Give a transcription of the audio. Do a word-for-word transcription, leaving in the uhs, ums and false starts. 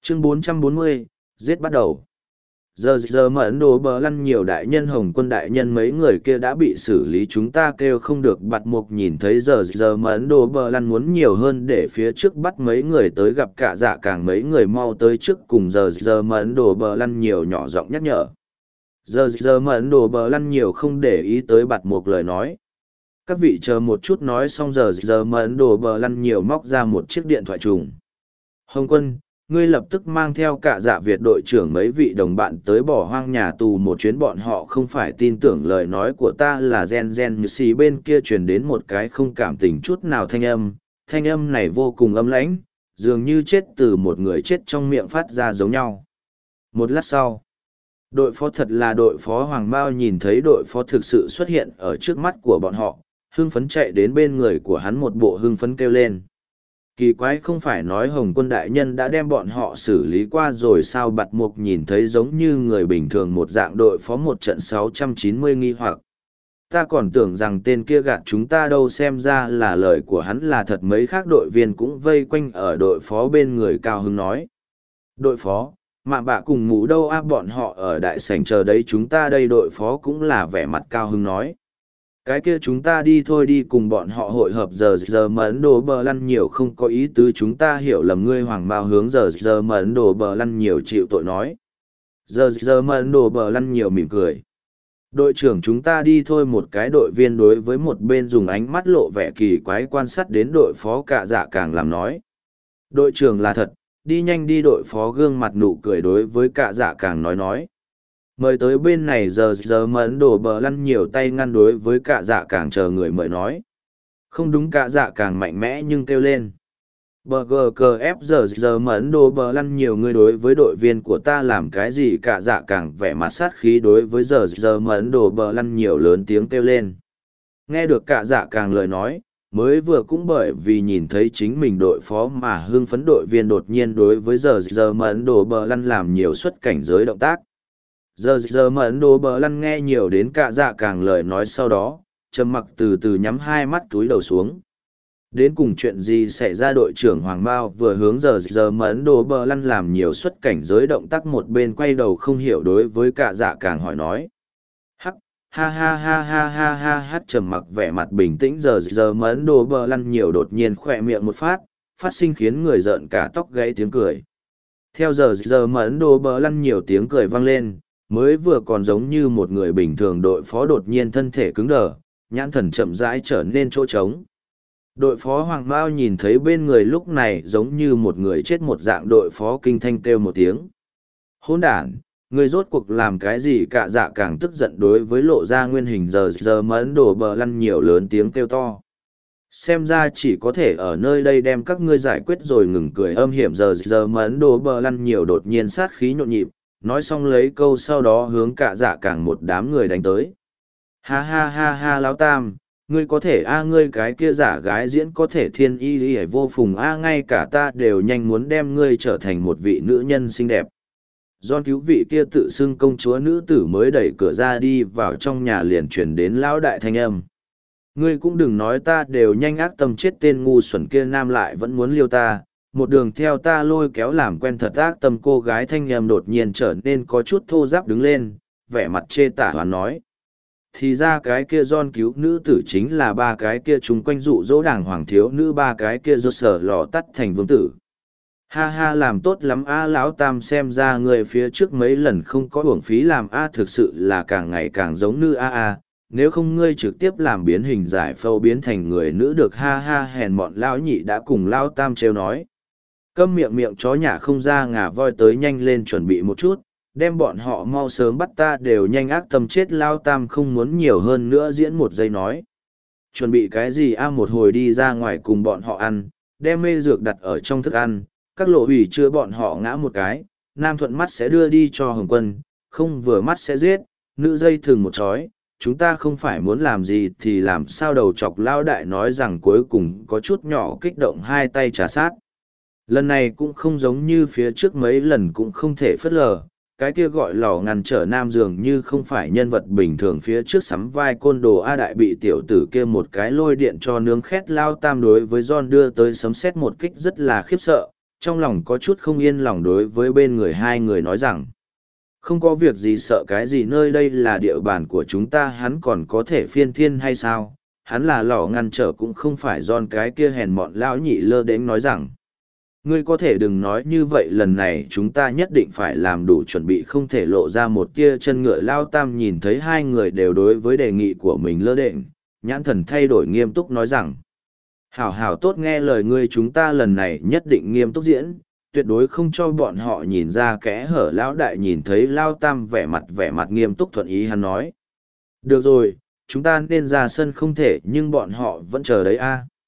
Chương bốn trăm bốn mươi, giết bắt đầu. Giờ giờ mà Ấn Độ bờ lăn nhiều đại nhân Hồng Quân đại nhân mấy người kia đã bị xử lý, chúng ta kêu không được. Bạt Mục nhìn thấy giờ giờ mà Ấn Độ bờ lăn muốn nhiều hơn để phía trước bắt mấy người tới gặp cả dạ càng mấy người mau tới trước cùng giờ giờ mà Ấn Độ bờ lăn nhiều nhỏ giọng nhắc nhở. Giờ giờ mà Ấn Độ bờ lăn nhiều không để ý tới Bạt Mục lời nói. Các vị chờ một chút, nói xong giờ giờ mà Ấn Độ bờ lăn nhiều móc ra một chiếc điện thoại trùng. Hồng Quân, ngươi lập tức mang theo cả dạ Việt đội trưởng mấy vị đồng bạn tới bỏ hoang nhà tù một chuyến. Bọn họ không phải tin tưởng lời nói của ta là gen gen như xì. Bên kia truyền đến một cái không cảm tình chút nào thanh âm. Thanh âm này vô cùng âm lãnh, dường như chết từ một người chết trong miệng phát ra giống nhau. Một lát sau, đội phó thật là đội phó Hoàng Bao nhìn thấy đội phó thực sự xuất hiện ở trước mắt của bọn họ, hưng phấn chạy đến bên người của hắn, một bộ hưng phấn kêu lên. Kỳ quái, không phải nói Hồng Quân đại nhân đã đem bọn họ xử lý qua rồi sao? Bạt Mục nhìn thấy giống như người bình thường một dạng đội phó một trận sáu trăm chín mươi nghi hoặc. Ta còn tưởng rằng tên kia gạt chúng ta đâu, xem ra là lời của hắn là thật. Mấy khác đội viên cũng vây quanh ở đội phó bên người cao hứng nói. Đội phó, mà bạ cùng mũ đâu áp bọn họ ở đại sảnh chờ đấy chúng ta đây. Đội phó cũng là vẻ mặt cao hứng nói. Cái kia chúng ta đi thôi, đi cùng bọn họ hội hợp. Giờ giờ mà Ấn Độ bờ lăn nhiều không có ý tứ, chúng ta hiểu lầm ngươi. Hoàng Mao hướng giờ giờ mà Ấn Độ bờ lăn nhiều chịu tội nói. Giờ giờ mà Ấn Độ bờ lăn nhiều mỉm cười. Đội trưởng, chúng ta đi thôi. Một cái đội viên đối với một bên dùng ánh mắt lộ vẻ kỳ quái quan sát đến đội phó cả dạ càng làm nói. Đội trưởng là thật, đi nhanh đi. Đội phó gương mặt nụ cười đối với cả dạ càng nói nói. Mời tới bên này. Giờ giờ mà Ấn Độ bờ lăn nhiều tay ngăn đối với cả dạ càng chờ người mời nói. Không đúng, cả dạ càng mạnh mẽ nhưng kêu lên. Bờ gờ cờ ép giờ giờ mà Ấn Độ bờ lăn nhiều, người đối với đội viên của ta làm cái gì? Cả dạ càng vẻ mặt sát khí đối với giờ giờ mà Ấn Độ bờ lăn nhiều lớn tiếng kêu lên. Nghe được cả dạ càng lời nói, mới vừa cũng bởi vì nhìn thấy chính mình đội phó mà hưng phấn đội viên đột nhiên đối với giờ giờ mà Ấn Độ bờ lăn làm nhiều xuất cảnh giới động tác. Giờ giờ mà Ấn Độ bờ lăn nghe nhiều đến cả dạ càng lời nói sau đó, trầm mặc từ từ nhắm hai mắt túi đầu xuống. Đến cùng chuyện gì xảy ra? Đội trưởng Hoàng Bao vừa hướng giờ giờ mà Ấn Độ bờ lăn làm nhiều xuất cảnh giới động tác, một bên quay đầu không hiểu đối với cả dạ càng hỏi nói. Hắc, ha ha ha ha ha ha hát trầm mặc vẻ mặt bình tĩnh. Giờ giờ mà Ấn Độ bờ lăn nhiều đột nhiên khỏe miệng một phát, phát sinh khiến người rợn cả tóc gáy tiếng cười. Theo giờ giờ mà Ấn Độ bờ lăn nhiều tiếng cười vang lên, mới vừa còn giống như một người bình thường đội phó đột nhiên thân thể cứng đờ, nhãn thần chậm rãi trở nên chỗ trống. Đội phó Hoàng Mao nhìn thấy bên người lúc này giống như một người chết một dạng, đội phó kinh thanh kêu một tiếng. Hỗn đản, người rốt cuộc làm cái gì? Cả dạ càng tức giận đối với lộ ra nguyên hình giờ giờ mà Ấn Độ bờ lăn nhiều lớn tiếng kêu to. Xem ra chỉ có thể ở nơi đây đem các ngươi giải quyết rồi. Ngừng cười âm hiểm. Giờ giờ mà Ấn Độ bờ lăn nhiều đột nhiên sát khí nhộn nhịp, nói xong lấy câu sau đó hướng cả dạ càng một đám người đánh tới. Ha ha ha ha lão tam, ngươi có thể a ngươi cái kia giả gái diễn có thể thiên y y vô phùng a ngay cả ta đều nhanh muốn đem ngươi trở thành một vị nữ nhân xinh đẹp. John cứu vị kia tự xưng công chúa nữ tử mới đẩy cửa ra đi vào trong nhà, liền chuyển đến lão đại thanh âm. Ngươi cũng đừng nói, ta đều nhanh ác tâm chết, tên ngu xuẩn kia nam lại vẫn muốn liêu ta. Một đường theo ta lôi kéo làm quen thật ác tâm. Cô gái thanh âm đột nhiên trở nên có chút thô ráp đứng lên, vẻ mặt chê tả hoán nói. Thì ra cái kia John cứu nữ tử chính là ba cái kia chung quanh dụ dỗ đảng hoàng thiếu nữ, ba cái kia do sở lò tắt thành vương tử. Ha ha, làm tốt lắm a lão tam, xem ra người phía trước mấy lần không có uổng phí làm a, thực sự là càng ngày càng giống nữ a a. Nếu không ngươi trực tiếp làm biến hình giải phẫu biến thành người nữ được. Ha ha, hèn mọn lão nhị đã cùng lão tam trêu nói. Câm miệng, miệng chó nhà không ra ngà voi, tới nhanh lên chuẩn bị một chút, đem bọn họ mau sớm bắt, ta đều nhanh ác tâm chết. Lao tam không muốn nhiều hơn nữa diễn một giây nói. Chuẩn bị cái gì a? Một hồi đi ra ngoài cùng bọn họ ăn, đem mê dược đặt ở trong thức ăn, các lộ hủy chưa bọn họ ngã một cái, nam thuận mắt sẽ đưa đi cho Hồng Quân, không vừa mắt sẽ giết, nữ dây thường một chói. Chúng ta không phải muốn làm gì thì làm sao? Đầu chọc lao đại nói rằng cuối cùng có chút nhỏ kích động, hai tay trà sát. Lần này cũng không giống như phía trước mấy lần, cũng không thể phớt lờ. Cái kia gọi lò ngăn trở nam dường như không phải nhân vật bình thường, phía trước sắm vai côn đồ A đại bị tiểu tử kia một cái lôi điện cho nướng khét. Lao tam đối với John đưa tới sấm sét một kích rất là khiếp sợ, trong lòng có chút không yên lòng đối với bên người hai người nói rằng, không có việc gì sợ cái gì, nơi đây là địa bàn của chúng ta, hắn còn có thể phiên thiên hay sao? Hắn là lò ngăn trở cũng không phải Giòn cái kia hèn mọn lão nhị lơ đến nói rằng, ngươi có thể đừng nói như vậy, lần này chúng ta nhất định phải làm đủ chuẩn bị, không thể lộ ra một tia chân ngựa. Lao Tam nhìn thấy hai người đều đối với đề nghị của mình lơ đễnh, nhãn thần thay đổi nghiêm túc nói rằng, hảo hảo tốt, nghe lời ngươi, chúng ta lần này nhất định nghiêm túc diễn, tuyệt đối không cho bọn họ nhìn ra kẽ hở. Lão đại nhìn thấy Lao Tam vẻ mặt vẻ mặt nghiêm túc thuận ý, hắn nói, được rồi, chúng ta nên ra sân không thể, nhưng bọn họ vẫn chờ đấy a.